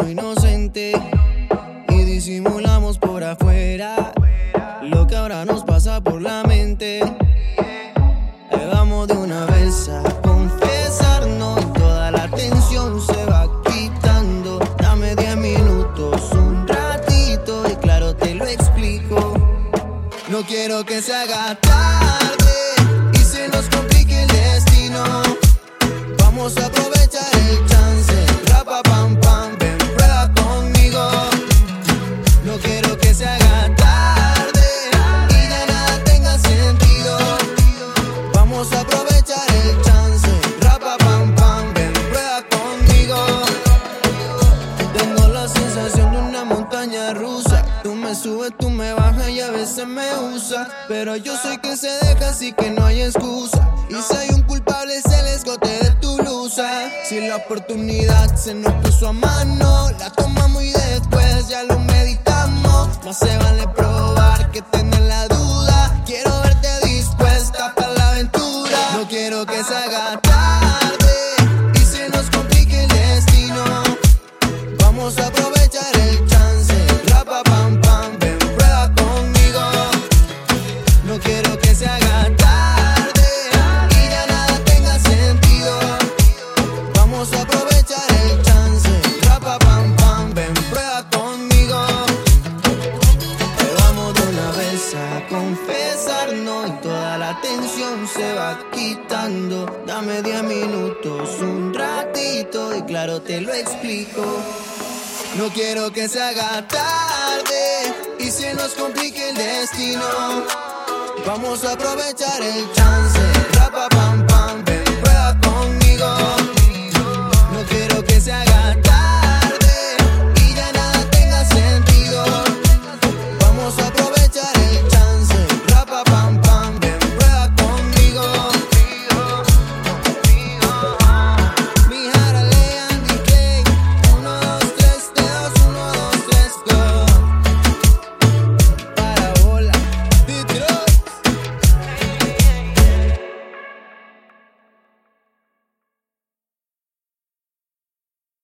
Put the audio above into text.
lo inocente y disimulamos por afuera lo que ahora nos pasa por la mente. Vamos de una vez a confesarnos y toda la tensión se va quitando. Dame 10 minutos, un ratito y claro te lo explico. No quiero que se haga tarde y se nos complique el destino. Vamos a aprovechar el chance. Rapa pam pam, ven prueba conmigo. No quiero que se haga tarde y ya nada tenga sentido. Vamos a aprovechar el chance. Rapa pam pam, ven prueba conmigo. Tengo la sensación de una montaña rusa. Tú me subes, tú me bajas y a veces me usas, pero yo soy quien se deja, así que no hay excusa. Y si hay un culpable es el escote de tu blusa. Si la oportunidad se nos puso a mano, la tomamos y después ya lo meditamos. Más se vale probar que tener la duda. Quiero verte dispuesta para la aventura. No quiero que se haga tarde y se nos complique el destino. Vamos a aprovechar el chance. Rapa pam pam, ven prueba conmigo. No quiero que se haga tarde y ya nada tenga sentido. Vamos a aprovechar el chance. Rapa pam pam, ven prueba conmigo. Vamos de una vez a confesarnos y toda la tensión se va quitando. Dame 10 minutos, un ratito y claro te lo explico. No quiero que se haga tarde y se nos complique el destino. Vamos a aprovechar el chance. Rapa pam pam.